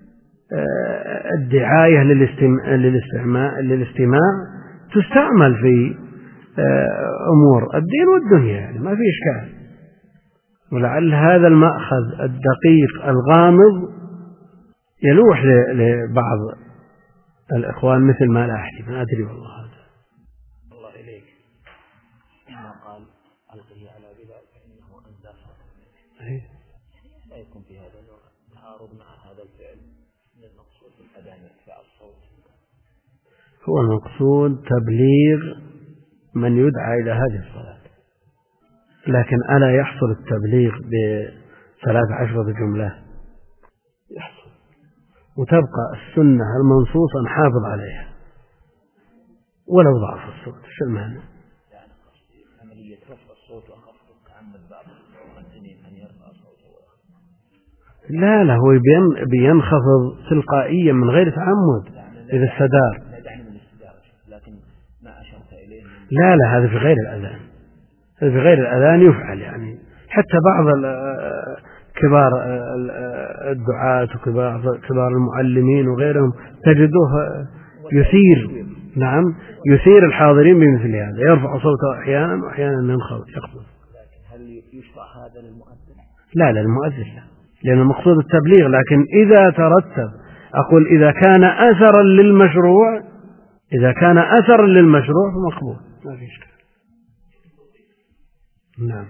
الدعاية للاستماع للاستماع تستعمل في أمور الدين والدنيا، يعني ما في إشكال. ولعل هذا المأخذ الدقيق الغامض يلوح لبعض الإخوان مثل ما لا أحكي، ما أدري والله. هذا الله إليك إنه قال ألقيه على بلال فإنه أنزل صوته، لا يكون في هذا تعارض مع هذا الفعل من المقصود بالأذان ارتفاع الصوت. هو المقصود تبليغ من يدعى إلى هذه الصلاة، لكن ألا يحصل التبليغ بثلاث عشرة جملة؟ يحصل، وتبقى السنة المنصوصة نحافظ عليها ولو ضعف الصوت. شو المعنى؟ يعني عملية رفع الصوت وخفضه تعمد بعض المؤذنين أن يرفع صوته. لا لا، هو بينخفض تلقائيا من غير تعمد إذا استدار. لا لا، هذا في غير الأذان، هذا في غير الأذان يفعل. يعني حتى بعض كبار الدعاة وكبار كبار المعلمين وغيرهم تجدوه يثير، نعم، يثير الحاضرين بمثل هذا، يرفع صوته أحيانا وأحيانا ينخفض يخفض. لكن هل يشرع هذا للمؤذن؟ لا لا، المؤذن لا، لأن المقصود التبليغ. لكن إذا ترتب، أقول إذا كان أثرا للمشروع، إذا كان أثرا للمشروع فمقبول، ما في إشكال. نعم،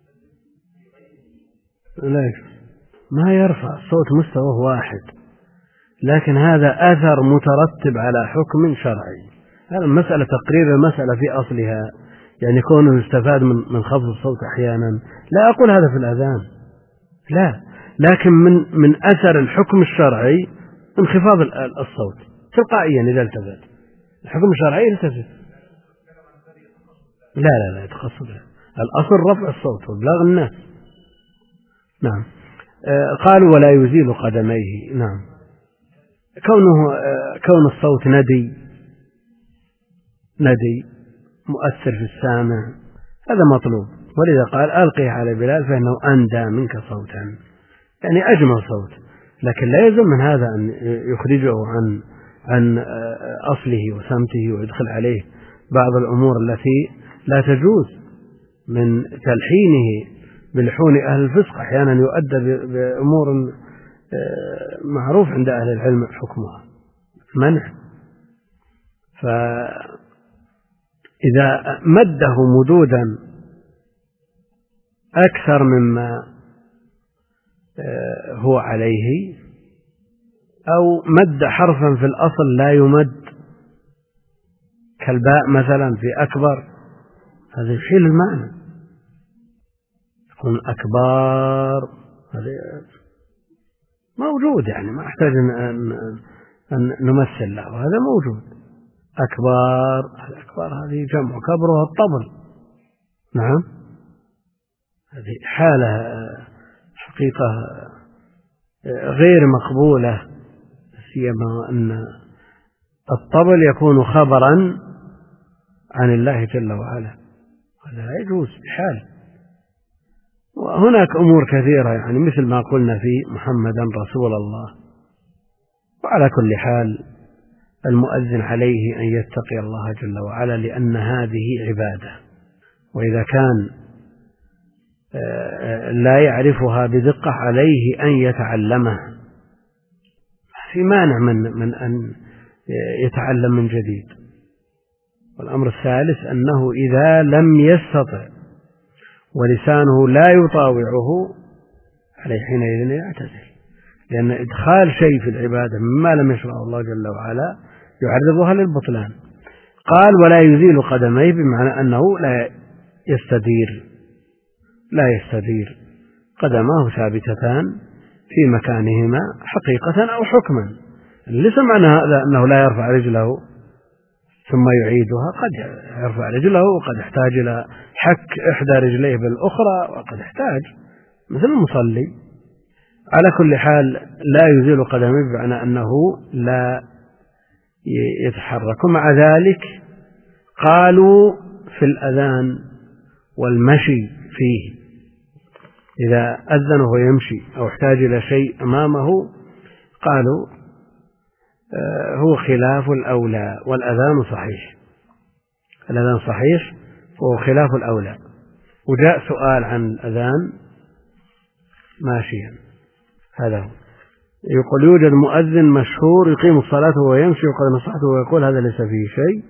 لا ما يرفع الصوت مستوى واحد، لكن هذا أثر مترتب على حكم شرعي. هذا المسألة تقرير المسألة في أصلها، يعني كونه يستفاد من من خفض الصوت أحيانا. لا أقول هذا في الأذان، لا، لكن من من أثر الحكم الشرعي انخفاض الصوت تلقائيا إذا التفت الحكم الشرعي يلتفت. لا لا لا يتخصص، الأصل رفع الصوت وإبلاغ الناس. نعم. آه قالوا ولا يزيل قدميه. نعم، كونه آه كون الصوت ندي ندي مؤثر في السامع، هذا مطلوب. ولذا قال ألقيه على بلال فإنه أندى منك صوتا، يعني أجمل صوت. لكن لا يلزم من هذا أن يخرجه عن عن أصله وسمته ويدخل عليه بعض الأمور التي لا تجوز من تلحينه بلحون أهل الفسق. أحيانا يؤدى بأمور معروف عند أهل العلم حكمها منع. فإذا مده مدودا أكثر مما هو عليه، أو مد حرفا في الأصل لا يمد كالباء مثلا في أكبر، هذا يشيل المعنى، يكون أكبر، هذا موجود، يعني ما أحتاج أن, أن نمثل له، هذا موجود. أكبر، الأكبر هذه جمع كبرها الطبل، نعم، هذه حالة حقيقة غير مقبولة، سيما أن الطبل يكون خبرا عن الله جل وعلا، هذا لا يجوز بحال. وهناك أمور كثيرة، يعني مثل ما قلنا في محمدا رسول الله. وعلى كل حال المؤذن عليه أن يتقي الله جل وعلا، لأن هذه عبادة، وإذا كان لا يعرفها بدقة عليه أن يتعلمه، في مانع من من أن يتعلم من جديد. والأمر الثالث أنه إذا لم يستطع ولسانه لا يطاوعه عليه حينئذ يعتزل، لأن إدخال شيء في العبادة مما لم يشرعه الله جل وعلا يعرضها للبطلان. قال ولا يزيل قدميه، بمعنى أنه لا يستدير لا يستدير قدماه ثابتتان في مكانهما حقيقة أو حكما. ليس معنى هذا أنه لا يرفع رجله ثم يعيدها، قد يرفع رجله وقد يحتاج إلى حك إحدى رجليه بالأخرى، وقد يحتاج مثل المصلي. على كل حال لا يزيل قدميه بمعنى أنه لا يتحرك. ومع ذلك قالوا في الأذان والمشي فيه، إذا أذن وهو يمشي أو احتاج إلى شيء أمامه قالوا هو خلاف الأولى، والأذان صحيح، الأذان صحيح وهو خلاف الأولى. وجاء سؤال عن الأذان ماشيا، هذا هو. يقول يوجد مؤذن مشهور يقيم الصلاة وهو يمشي وقد نصحته ويقول هذا ليس فيه شيء.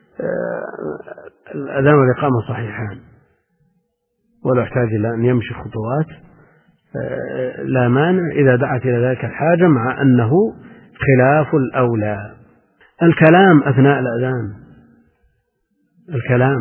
الأذان والإقامة صحيحان، ولو احتاج إلى أن يمشي خطوات لا مانع إذا دعت إلى ذلك الحاجة، مع أنه خلاف الأولى. الكلام أثناء الأذان، الكلام،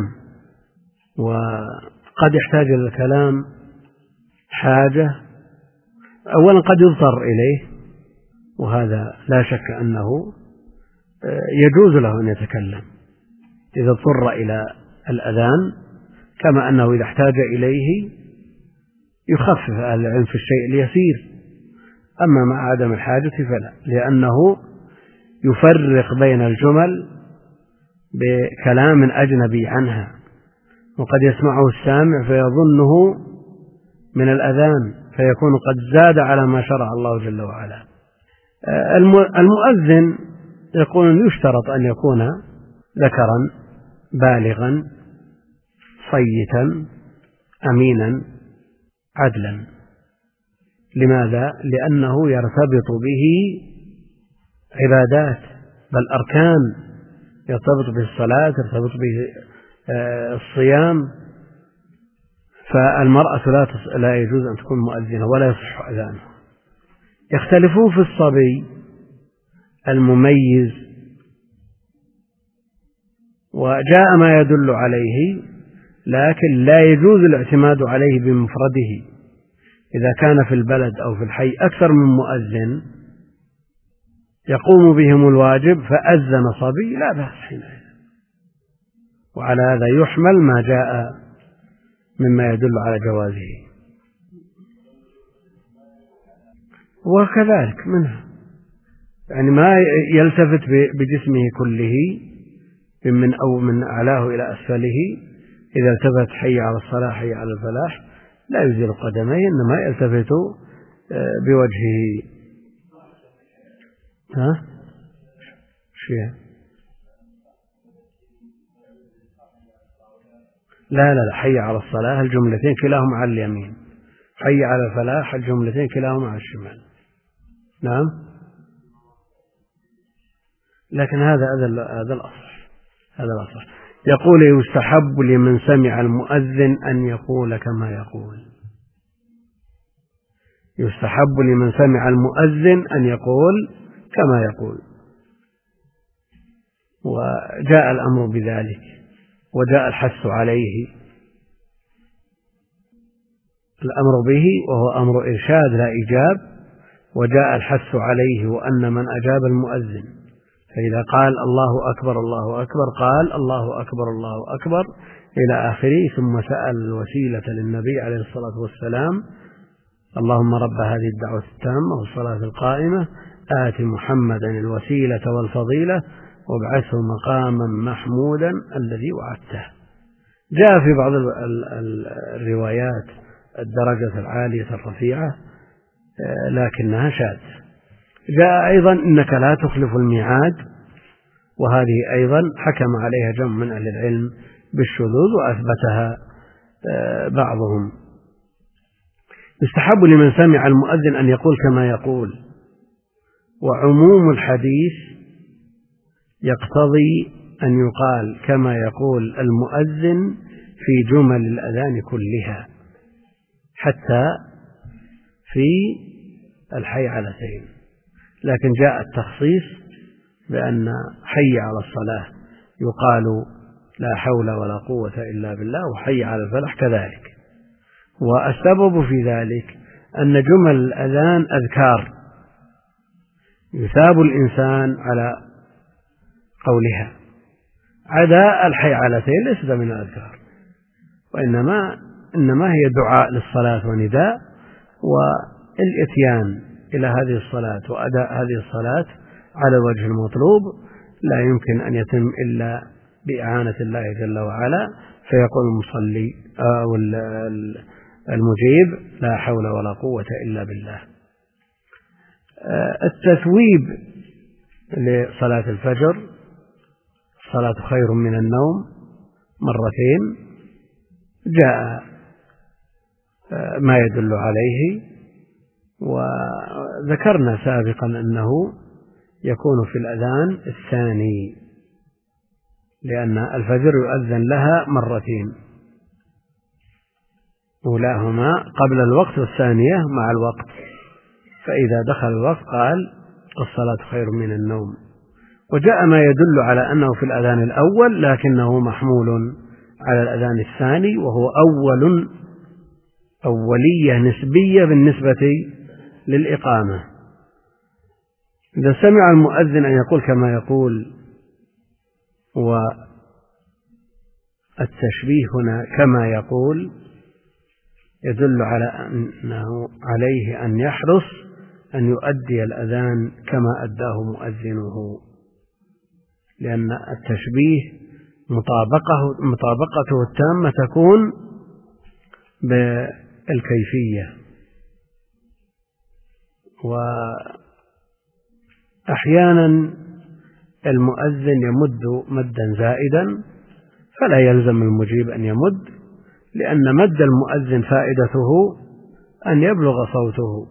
وقد يحتاج إلى الكلام حاجة، أولا قد يضطر إليه، وهذا لا شك أنه يجوز له أن يتكلم إذا اضطر إلى الأذان، كما أنه إذا احتاج إليه يخفف أهل العلم في الشيء اليسير. أما مع عدم الحاجة فلا، لأنه يفرق بين الجمل بكلام أجنبي عنها، وقد يسمعه السامع فيظنه من الأذان فيكون قد زاد على ما شرع الله جل وعلا. المؤذن يقول يشترط أن يكون ذكرا بالغا صيتا أمينا عدلا. لماذا؟ لأنه يرتبط به عبادات، بل أركان، يرتبط به الصلاة، يرتبط به الصيام. فالمرأة لا لا يجوز أن تكون مؤذنة ولا يصح أذانه. يختلفون في الصبي المميز، وجاء ما يدل عليه، لكن لا يجوز الاعتماد عليه بمفرده. إذا كان في البلد أو في الحي أكثر من مؤذن يقوم بهم الواجب فأذن صبي لا بأس حينئذ. وعلى هذا يحمل ما جاء مما يدل على جوازه. وكذلك منها، يعني ما يلتفت بجسمه كله من أو من أعلاه إلى أسفله، إذا التفت حي على الصلاة حي على الفلاح لا يزيل قدميه، إنما يلتفت بوجهه. ها؟ شيء لا لا لا حي على الصلاة الجملتين كلاهما على اليمين، حي على الفلاح الجملتين كلاهما على الشمال. نعم، لكن هذا هذا الأصح، هذا الأصح. يقول يستحب لمن سمع المؤذن أن يقول كما يقول. يستحب لمن سمع المؤذن أن يقول كما يقول، وجاء الأمر بذلك وجاء الحث عليه، الأمر به وهو أمر إرشاد لا إيجاب، وجاء الحث عليه وأن من أجاب المؤذن فإذا قال الله أكبر الله أكبر قال الله أكبر الله أكبر إلى آخره، ثم سأل الوسيلة للنبي عليه الصلاة والسلام اللهم رب هذه الدعوة التامة والصلاة القائمة آت محمدا الوسيلة والفضيلة وابعثه مقاما محمودا الذي وعدته. جاء في بعض الروايات الدرجة العالية الرفيعة لكنها شاذ. جاء أيضا إنك لا تخلف الميعاد، وهذه أيضا حكم عليها جمع من أهل العلم بالشذوذ وأثبتها بعضهم. يستحب لمن سمع المؤذن أن يقول كما يقول، وعموم الحديث يقتضي أن يقال كما يقول المؤذن في جمل الأذان كلها حتى في الحي علتين، لكن جاء التخصيص بأن حي على الصلاة يقال لا حول ولا قوة إلا بالله، وحي على الفلاح كذلك. والسبب في ذلك أن جمل الأذان أذكار يثاب الإنسان على قولها، عدا الحي علتين ليست من الأذكار، وإنما إنما هي دعاء للصلاة ونداء، والإتيان إلى هذه الصلاة وأداء هذه الصلاة على الوجه المطلوب لا يمكن أن يتم إلا بإعانة الله جل وعلا، فيقول المصلي أو المجيب لا حول ولا قوة إلا بالله. التثويب لصلاة الفجر الصلاة خير من النوم مرتين جاء ما يدل عليه، وذكرنا سابقا أنه يكون في الأذان الثاني، لأن الفجر يؤذن لها مرتين، أولاهما قبل الوقت والثانية مع الوقت، فإذا دخل الوقت قال الصلاة خير من النوم. وجاء ما يدل على أنه في الأذان الأول لكنه محمول على الأذان الثاني، وهو أول أولية نسبية بالنسبة للإقامة. إذا سمع المؤذن أن يقول كما يقول، والتشبيه هنا كما يقول يدل على أنه عليه أن يحرص أن يؤدي الأذان كما أداه مؤذنه، لأن التشبيه مطابقه مطابقته التامة تكون بالكيفية. وأحيانا المؤذن يمد مدا زائدا فلا يلزم المجيب أن يمد، لأن مد المؤذن فائدته أن يبلغ صوته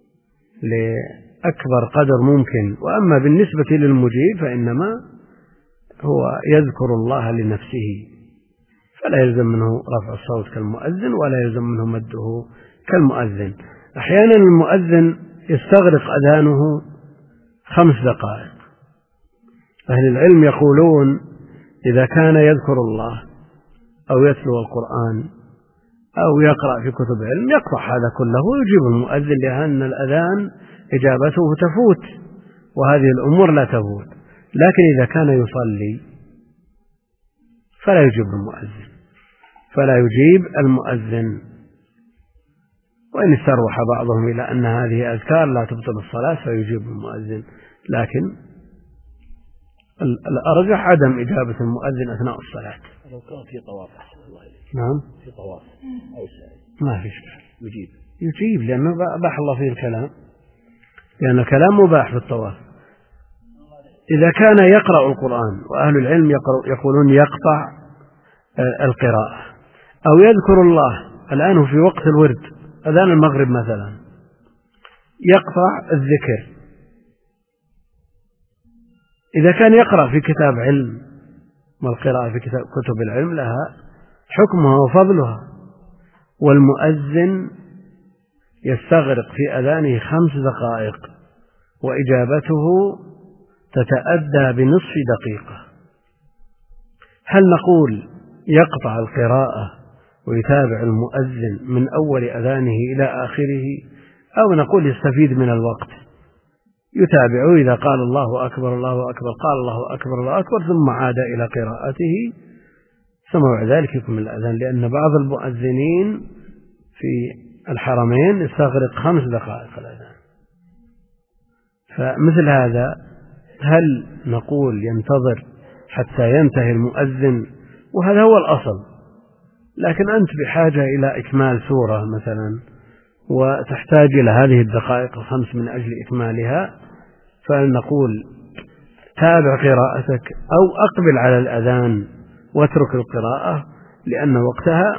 لأكبر قدر ممكن، وأما بالنسبة للمجيب فإنما هو يذكر الله لنفسه، فلا يلزم منه رفع الصوت كالمؤذن ولا يلزم منه مده كالمؤذن. أحيانا المؤذن يستغرق أذانه خمس دقائق. أهل العلم يقولون إذا كان يذكر الله أو يتلو القرآن أو يقرأ في كتب علم يقطع هذا كله ويجيب المؤذن، لأن الأذان إجابته تفوت وهذه الأمور لا تفوت. لكن إذا كان يصلي فلا يجيب المؤذن فلا يجيب المؤذن وإن استروح بعضهم إلى أن هذه أذكار لا تبطل الصلاة فيجيب المؤذن، لكن الأرجح عدم إجابة المؤذن أثناء الصلاة. لو كان في طواف أحسن الله إليك. نعم في طواف أو سعي ما في إشكال يجيب يجيب لأنه أباح الله فيه الكلام، لأن الكلام مباح في الطواف. إذا كان يقرأ القرآن وأهل العلم يقولون يقطع القراءة أو يذكر الله، الآن في وقت الورد أذان المغرب مثلا يقطع الذكر. إذا كان يقرأ في كتاب علم، والقراءة في كتاب كتب العلم لها حكمها وفضلها، والمؤذن يستغرق في أذانه خمس دقائق وإجابته تتأدى بنصف دقيقة. هل نقول يقطع القراءة ويتابع المؤذن من أول أذانه إلى آخره، أو نقول يستفيد من الوقت يتابعه إذا قال الله أكبر الله أكبر قال الله أكبر الله أكبر ثم عاد إلى قراءته ثم بعد ذلك يكمل الأذان؟ لأن بعض المؤذنين في الحرمين يستغرق خمس دقائق الأذان. فمثل هذا هل نقول ينتظر حتى ينتهي المؤذن؟ وهذا هو الأصل، لكن أنت بحاجة إلى إكمال سورة مثلا وتحتاج إلى هذه الدقائق الخمس من أجل إكمالها، فنقول تابع قراءتك أو أقبل على الأذان واترك القراءة، لأن وقتها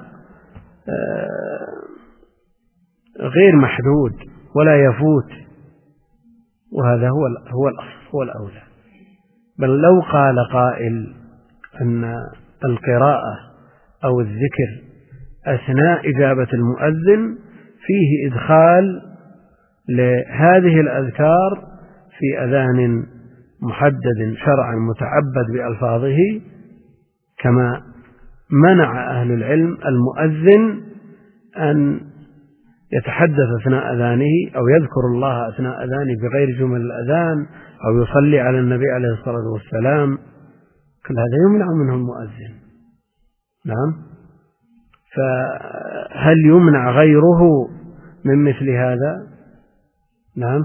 غير محدود ولا يفوت، وهذا هو هو الأصل هو الأولى. بل لو قال قائل أن القراءة أو الذكر أثناء إجابة المؤذن فيه إدخال لهذه الأذكار في أذان محدد شرعا متعبد بألفاظه، كما منع أهل العلم المؤذن أن يتحدث أثناء أذانه أو يذكر الله أثناء أذانه بغير جمل الأذان أو يصلي على النبي عليه الصلاة والسلام، كل هذا يمنع منه المؤذن. نعم، فهل يمنع غيره من مثل هذا؟ نعم،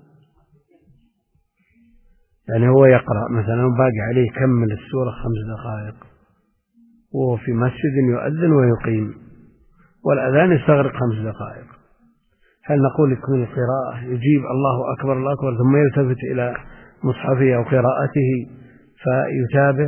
يعني هو يقرأ مثلا باقي عليه كمل السورة خمس دقائق وهو في مسجد يؤذن ويقيم والأذان يستغرق خمس دقائق، هل نقول يكمل القراءة يجيب الله أكبر الله أكبر ثم يلتفت إلى مصحفه أو قراءته فيتابع؟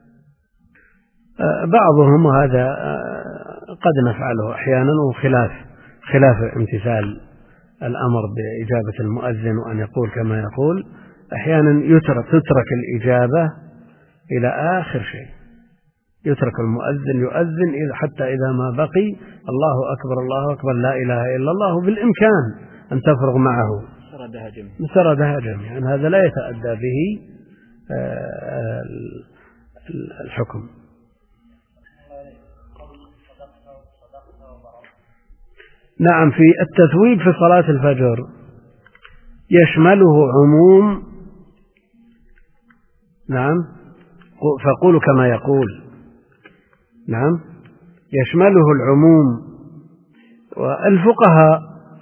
بعضهم وهذا قد نفعله أحيانا وخلاف خلاف امتثال الأمر بإجابة المؤذن وأن يقول كما يقول، أحيانا يترك تترك الإجابة إلى آخر شيء، يترك المؤذن يؤذن حتى إذا ما بقي الله أكبر الله أكبر لا إله إلا الله، بالإمكان أن تفرغ معه سردها جميعا، يعني هذا لا يتأدى به الحكم. نعم، في التثويب في صلاة الفجر يشمله عموم، نعم فقولوا كما يقول، نعم يشمله العموم. والفقهاء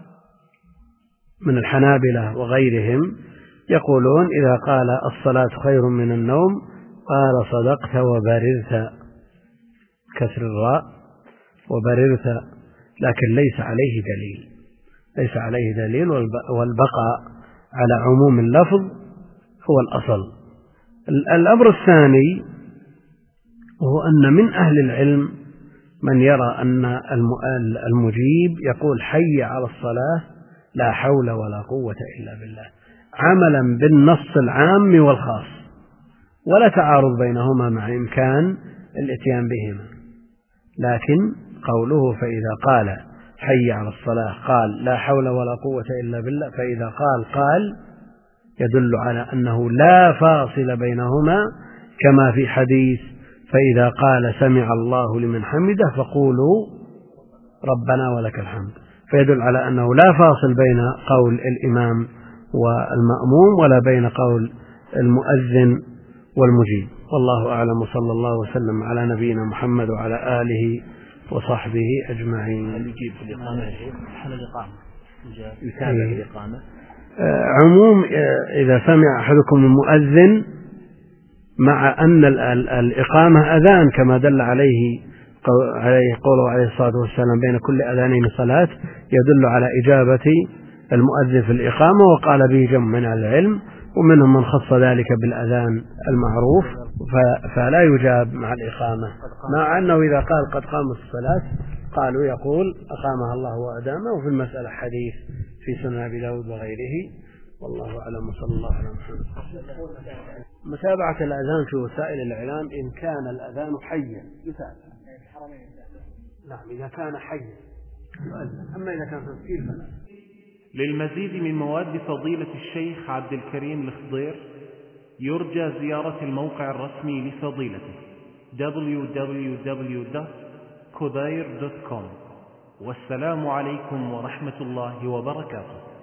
من الحنابلة وغيرهم يقولون إذا قال الصلاة خير من النوم قال صدقت وبررت، كسر الراء وبررت، لكن ليس عليه دليل ليس عليه دليل والبقاء على عموم اللفظ هو الأصل. الأمر الثاني وهو أن من أهل العلم من يرى أن المجيب يقول حي على الصلاة لا حول ولا قوة إلا بالله، عملا بالنص العام والخاص، ولا تعارض بينهما مع إمكان الاتيان بهما، لكن قوله فإذا قال حي على الصلاة قال لا حول ولا قوة إلا بالله، فإذا قال قال يدل على أنه لا فاصل بينهما، كما في حديث فإذا قال سمع الله لمن حمده فقولوا ربنا ولك الحمد، فيدل على أنه لا فاصل بين قول الإمام والمأموم ولا بين قول المؤذن والمجيب. والله أعلم، وصلى الله وسلم على نبينا محمد وعلى آله وصحبه أجمعين. هل يجيب في الإقامة يا شيخ؟ حل الإقامة يتابع الإقامة؟ عموم إذا سمع أحدكم المؤذن مع أن الإقامة أذان كما دل عليه عليه قوله عليه الصلاة والسلام بين كل أذانين صلاة، يدل على إجابة المؤذن في الإقامة، وقال به جمع من العلم، ومنهم من خص ذلك بالأذان المعروف فلا يجاب مع الإقامة، مع أنه إذا قال قد قامت الصلاة قالوا يقول أقامها الله وأدامه. وفي المسألة حديث في سنن أبي داود وغيره، والله أعلم وصلى الله على محمد. متابعة الأذان في وسائل الإعلام إن كان الأذان حيا يتابع، نعم إذا كان حيا يؤذن، أما إذا كان تسجيل فلا. للمزيد من مواد فضيلة الشيخ عبد الكريم الخضير يرجى زيارة الموقع الرسمي لفضيلته دبليو دبليو دبليو دوت كوداير دوت كوم. والسلام عليكم ورحمة الله وبركاته.